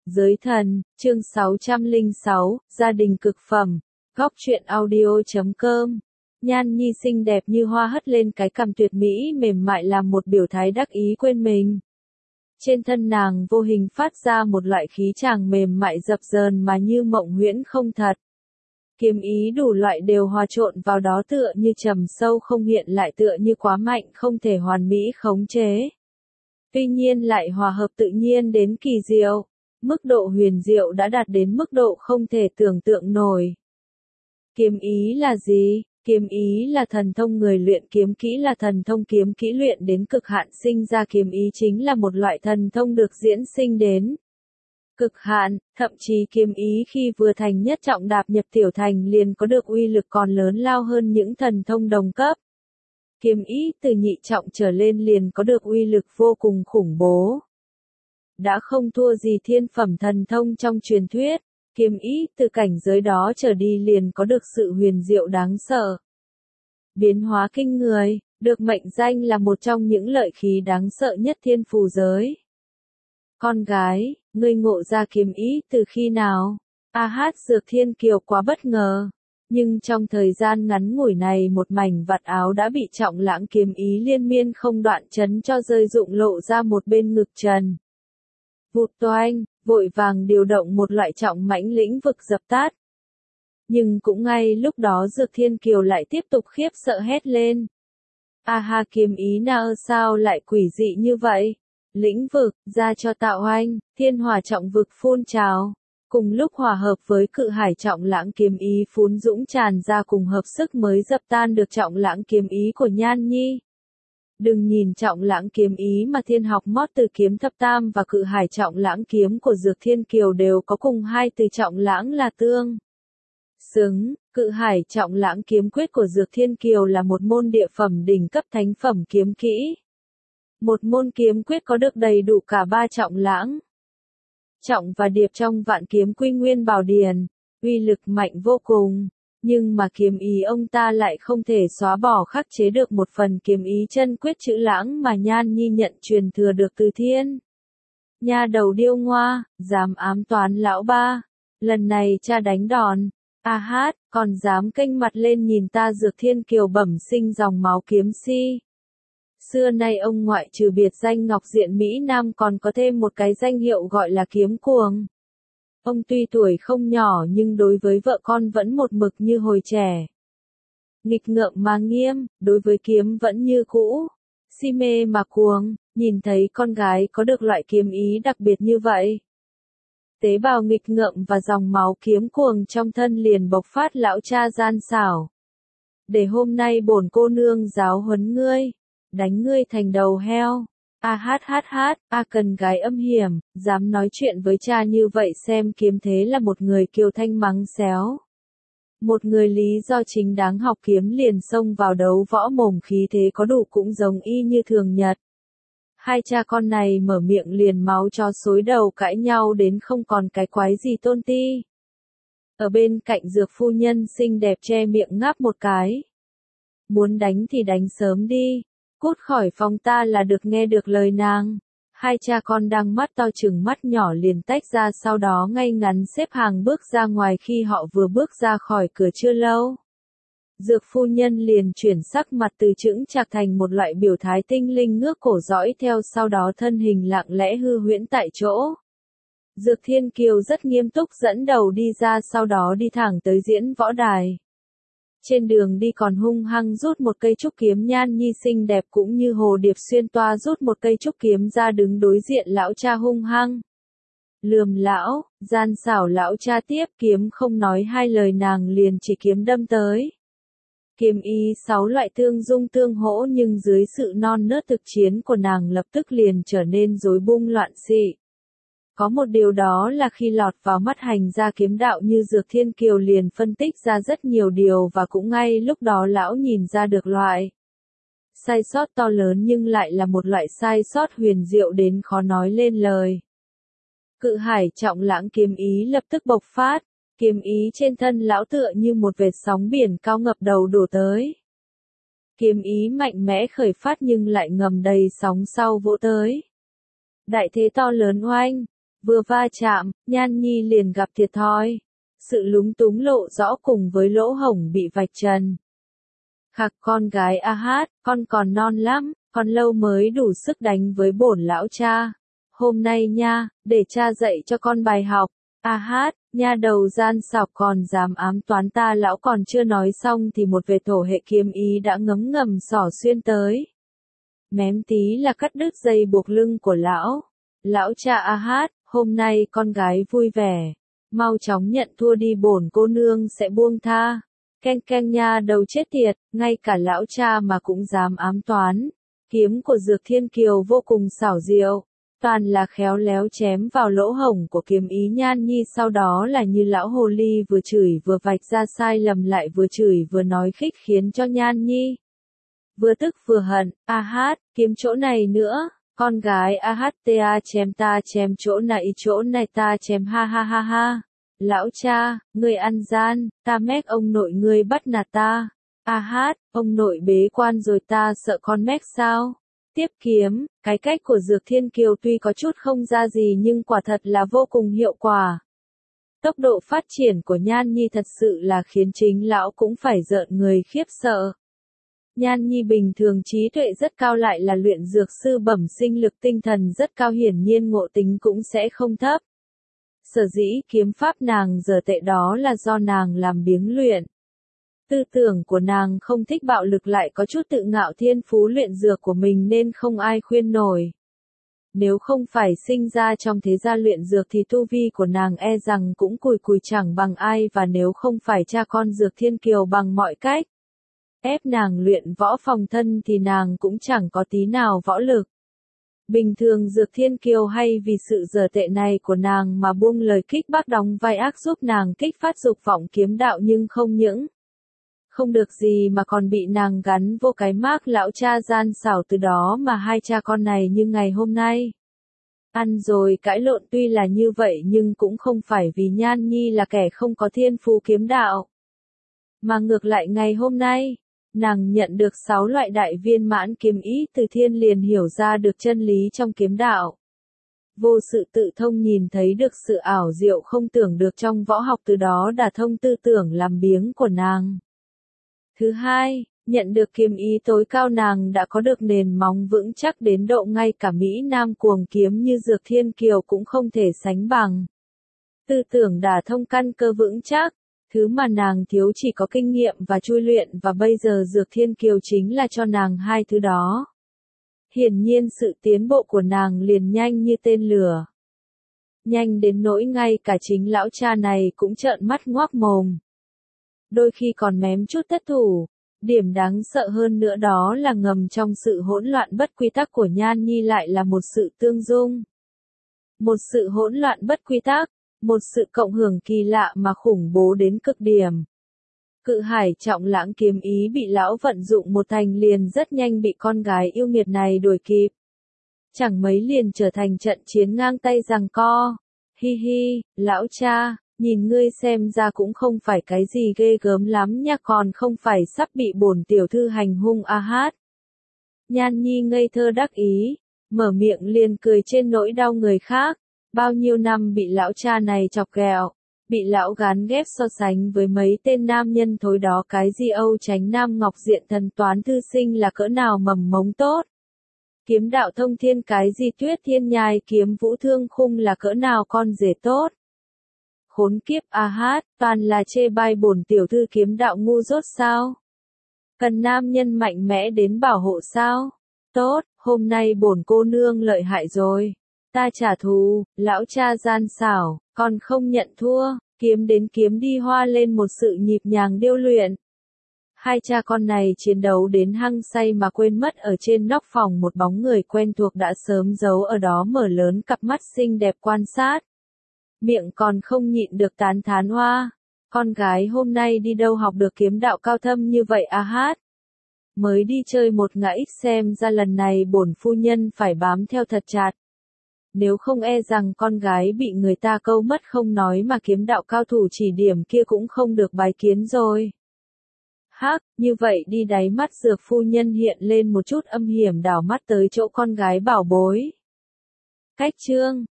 Giới thần, chương 606, gia đình cực phẩm, góc truyện audio.com. Nhan Nhi xinh đẹp như hoa hất lên cái cằm tuyệt mỹ mềm mại làm một biểu thái đắc ý quên mình. Trên thân nàng vô hình phát ra một loại khí chàng mềm mại dập dờn mà như mộng huyễn không thật. Kiếm ý đủ loại đều hòa trộn vào đó tựa như trầm sâu không hiện lại tựa như quá mạnh không thể hoàn mỹ khống chế. Tuy nhiên lại hòa hợp tự nhiên đến kỳ diệu. Mức độ huyền diệu đã đạt đến mức độ không thể tưởng tượng nổi. Kiếm ý là gì? Kiếm ý là thần thông người luyện kiếm kỹ là thần thông kiếm kỹ luyện đến cực hạn sinh ra kiếm ý chính là một loại thần thông được diễn sinh đến cực hạn, thậm chí kiếm ý khi vừa thành nhất trọng đạp nhập tiểu thành liền có được uy lực còn lớn lao hơn những thần thông đồng cấp. Kiếm ý từ nhị trọng trở lên liền có được uy lực vô cùng khủng bố. Đã không thua gì thiên phẩm thần thông trong truyền thuyết, kiếm ý từ cảnh giới đó trở đi liền có được sự huyền diệu đáng sợ. Biến hóa kinh người, được mệnh danh là một trong những lợi khí đáng sợ nhất thiên phù giới. Con gái, ngươi ngộ ra kiếm ý từ khi nào? Dược Thiên Kiều quá bất ngờ. Nhưng trong thời gian ngắn ngủi này một mảnh vạt áo đã bị Trọng Lãng kiếm ý liên miên không đoạn chấn cho rơi rụng lộ ra một bên ngực trần. Vụt toanh, vội vàng điều động một loại trọng mãnh lĩnh vực dập tắt. Nhưng cũng ngay lúc đó Dược Thiên Kiều lại tiếp tục khiếp sợ hét lên. Kiếm ý nào sao lại quỷ dị như vậy? Lĩnh vực, ra cho tạo oanh, thiên hỏa trọng vực phun trào. Cùng lúc hòa hợp với cự hải Trọng Lãng kiếm ý phún dũng tràn ra cùng hợp sức mới dập tan được Trọng Lãng kiếm ý của Nhan Nhi. Đừng nhìn Trọng Lãng kiếm ý mà thiên học mót từ kiếm thập tam và cự hải Trọng Lãng kiếm của Dược Thiên Kiều đều có cùng hai từ Trọng Lãng là tương xứng. Cự hải Trọng Lãng kiếm quyết của Dược Thiên Kiều là một môn địa phẩm đỉnh cấp thánh phẩm kiếm kỹ. Một môn kiếm quyết có được đầy đủ cả ba Trọng Lãng, trọng và điệp trong Vạn Kiếm Quy Nguyên Bảo Điển, uy lực mạnh vô cùng. Nhưng mà kiếm ý ông ta lại không thể xóa bỏ khắc chế được một phần kiếm ý chân quyết chữ Lãng mà Nhan Nhi nhận truyền thừa được từ thiên. Nha đầu điêu ngoa, dám ám toán lão ba. Lần này cha đánh đòn. Còn dám kênh mặt lên nhìn ta. Dược Thiên Kiều bẩm sinh dòng máu kiếm si. Xưa nay ông ngoại trừ biệt danh Ngọc Diện Mỹ Nam còn có thêm một cái danh hiệu gọi là kiếm cuồng. Ông tuy tuổi không nhỏ nhưng đối với vợ con vẫn một mực như hồi trẻ. Nghịch ngợm mà nghiêm, đối với kiếm vẫn như cũ. Si mê mà cuồng, nhìn thấy con gái có được loại kiếm ý đặc biệt như vậy. Tế bào nghịch ngợm và dòng máu kiếm cuồng trong thân liền bộc phát lão cha gian xảo. Để hôm nay bổn cô nương giáo huấn ngươi, đánh ngươi thành đầu heo. Cần gái âm hiểm, dám nói chuyện với cha như vậy xem kiếm thế là một người kiêu thanh mắng xéo. Một người lý do chính đáng học kiếm liền xông vào đấu võ mồm khí thế có đủ cũng giống y như thường nhật. Hai cha con này mở miệng liền máu chó xối đầu cãi nhau đến không còn cái quái gì tôn ti. Ở bên cạnh Dược phu nhân xinh đẹp che miệng ngáp một cái. Muốn đánh thì đánh sớm đi. Cút khỏi phòng ta là được nghe được lời nàng. Hai cha con đang mắt to chừng mắt nhỏ liền tách ra sau đó ngay ngắn xếp hàng bước ra ngoài khi họ vừa bước ra khỏi cửa chưa lâu. Dược phu nhân liền chuyển sắc mặt từ chững chạc thành một loại biểu thái tinh linh ngước cổ dõi theo sau đó thân hình lặng lẽ hư huyễn tại chỗ. Dược Thiên Kiều rất nghiêm túc dẫn đầu đi ra sau đó đi thẳng tới diễn võ đài. Trên đường đi còn hung hăng rút một cây trúc kiếm. Nhan Nhi xinh đẹp cũng như hồ điệp xuyên toa rút một cây trúc kiếm ra đứng đối diện lão cha hung hăng. Lườm lão, gian xảo lão cha tiếp kiếm không nói hai lời nàng liền chỉ kiếm đâm tới. Kiếm ý 6 loại tương dung tương hỗ nhưng dưới sự non nớt thực chiến của nàng lập tức liền trở nên rối bung loạn xị. Có một điều đó là khi lọt vào mắt hành gia kiếm đạo như Dược Thiên Kiều liền phân tích ra rất nhiều điều và cũng ngay lúc đó lão nhìn ra được loại sai sót to lớn nhưng lại là một loại sai sót huyền diệu đến khó nói lên lời. Cự hải Trọng Lãng kiếm ý lập tức bộc phát, kiếm ý trên thân lão tựa như một vệt sóng biển cao ngập đầu đổ tới. Kiếm ý mạnh mẽ khởi phát nhưng lại ngầm đầy sóng sau vỗ tới. Đại thế to lớn oanh. Vừa va chạm, Nhan Nhi liền gặp thiệt thòi. Sự lúng túng lộ rõ cùng với lỗ hổng bị vạch trần. Khặc con gái A Hát, con còn non lắm, còn lâu mới đủ sức đánh với bổn lão cha. Hôm nay nha, để cha dạy cho con bài học. A Hát, nha đầu gian xảo còn dám ám toán ta. Lão còn chưa nói xong thì một vệt thổ hệ kiếm ý đã ngấm ngầm xỏ xuyên tới. Mém tí là cắt đứt dây buộc lưng của lão. Lão cha A Hát, hôm nay con gái vui vẻ. Mau chóng nhận thua đi, bổn cô nương sẽ buông tha. Keng keng nha đầu chết tiệt, ngay cả lão cha mà cũng dám ám toán. Kiếm của Dược Thiên Kiều vô cùng xảo diệu, toàn là khéo léo chém vào lỗ hổng của kiếm ý Nhan Nhi, sau đó là như lão hồ ly vừa chửi vừa vạch ra sai lầm, lại vừa chửi vừa nói khích, khiến cho Nhan Nhi vừa tức vừa hận. A Hát, kiếm chỗ này nữa, con gái A Hát ta chém chỗ này ta chém, ha ha ha ha. Lão cha, ngươi ăn gian, ta mét ông nội ngươi bắt nạt ta. A Hát, ông nội bế quan rồi ta sợ con mét sao? Tiếp kiếm, cái cách của Dược Thiên Kiều tuy có chút không ra gì nhưng quả thật là vô cùng hiệu quả. Tốc độ phát triển của Nhan Nhi thật sự là khiến chính lão cũng phải rợn người khiếp sợ. Nhan Nhi bình thường trí tuệ rất cao, lại là luyện dược sư bẩm sinh, lực tinh thần rất cao, hiển nhiên ngộ tính cũng sẽ không thấp. Sở dĩ kiếm pháp nàng giờ tệ đó là do nàng làm biếng luyện. Tư tưởng của nàng không thích bạo lực, lại có chút tự ngạo, thiên phú luyện dược của mình nên không ai khuyên nổi. Nếu không phải sinh ra trong thế gia luyện dược thì tu vi của nàng e rằng cũng cùi cùi chẳng bằng ai, và nếu không phải cha con Dược Thiên Kiều bằng mọi cách ép nàng luyện võ phòng thân thì nàng cũng chẳng có tí nào võ lực. Bình thường Dược Thiên Kiều hay vì sự dở tệ này của nàng mà buông lời kích bác đóng vai ác giúp nàng kích phát dục vọng kiếm đạo, nhưng không những không được gì mà còn bị nàng gắn vô cái mác lão cha gian xảo, từ đó mà hai cha con này như ngày hôm nay ăn rồi cãi lộn. Tuy là như vậy nhưng cũng không phải vì Nhan Nhi là kẻ không có thiên phú kiếm đạo, mà ngược lại ngày hôm nay nàng nhận được 6 loại đại viên mãn kiếm ý từ thiên, liền hiểu ra được chân lý trong kiếm đạo. Vô sự tự thông, nhìn thấy được sự ảo diệu không tưởng được trong võ học, từ đó đả thông tư tưởng làm biếng của nàng. Thứ hai, nhận được kiếm ý tối cao, nàng đã có được nền móng vững chắc đến độ ngay cả Mỹ Nam cuồng kiếm như Dược Thiên Kiều cũng không thể sánh bằng. Tư tưởng đả thông căn cơ vững chắc. Thứ mà nàng thiếu chỉ có kinh nghiệm và chui luyện, và bây giờ Dược Thiên Kiều chính là cho nàng hai thứ đó. Hiển nhiên sự tiến bộ của nàng liền nhanh như tên lửa. Nhanh đến nỗi ngay cả chính lão cha này cũng trợn mắt ngoác mồm. Đôi khi còn mém chút thất thủ. Điểm đáng sợ hơn nữa đó là ngầm trong sự hỗn loạn bất quy tắc của Nhan Nhi lại là một sự tương dung. Một sự hỗn loạn bất quy tắc. Một sự cộng hưởng kỳ lạ mà khủng bố đến cực điểm. Cự Hải Trọng Lãng kiếm ý bị lão vận dụng một thành liền rất nhanh bị con gái yêu nghiệt này đuổi kịp. Chẳng mấy liền trở thành trận chiến ngang tay giằng co. Hi hi, lão cha, nhìn ngươi xem ra cũng không phải cái gì ghê gớm lắm nha, còn không phải sắp bị bổn tiểu thư hành hung A Hát. Nhan Nhi ngây thơ đắc ý, mở miệng liền cười trên nỗi đau người khác. Bao nhiêu năm bị lão cha này chọc ghẹo, bị lão gán ghép so sánh với mấy tên nam nhân thối đó, cái gì Âu Chánh Nam, Ngọc Diện Thần, Toán Thư Sinh là cỡ nào mầm mống tốt. Kiếm đạo thông thiên, cái gì Tuyết Thiên Nhai kiếm Vũ Thương Khung là cỡ nào con rể tốt. Khốn kiếp A Hát, toàn là chê bai bổn tiểu thư kiếm đạo ngu dốt sao? Cần nam nhân mạnh mẽ đến bảo hộ sao? Tốt, hôm nay bổn cô nương lợi hại rồi. Ta trả thù, lão cha gian xảo, còn không nhận thua, kiếm đến kiếm đi, hoa lên một sự nhịp nhàng điêu luyện. Hai cha con này chiến đấu đến hăng say mà quên mất ở trên nóc phòng một bóng người quen thuộc đã sớm giấu ở đó, mở lớn cặp mắt xinh đẹp quan sát. Miệng còn không nhịn được tán thán hoa. Con gái hôm nay đi đâu học được kiếm đạo cao thâm như vậy A Hát? Mới đi chơi một ngã ít, xem ra lần này bổn phu nhân phải bám theo thật chặt. Nếu không e rằng con gái bị người ta câu mất, không nói mà kiếm đạo cao thủ chỉ điểm kia cũng không được bái kiến rồi. Hắc, như vậy đi, đáy mắt Dược phu nhân hiện lên một chút âm hiểm, đảo mắt tới chỗ con gái bảo bối. Cách chương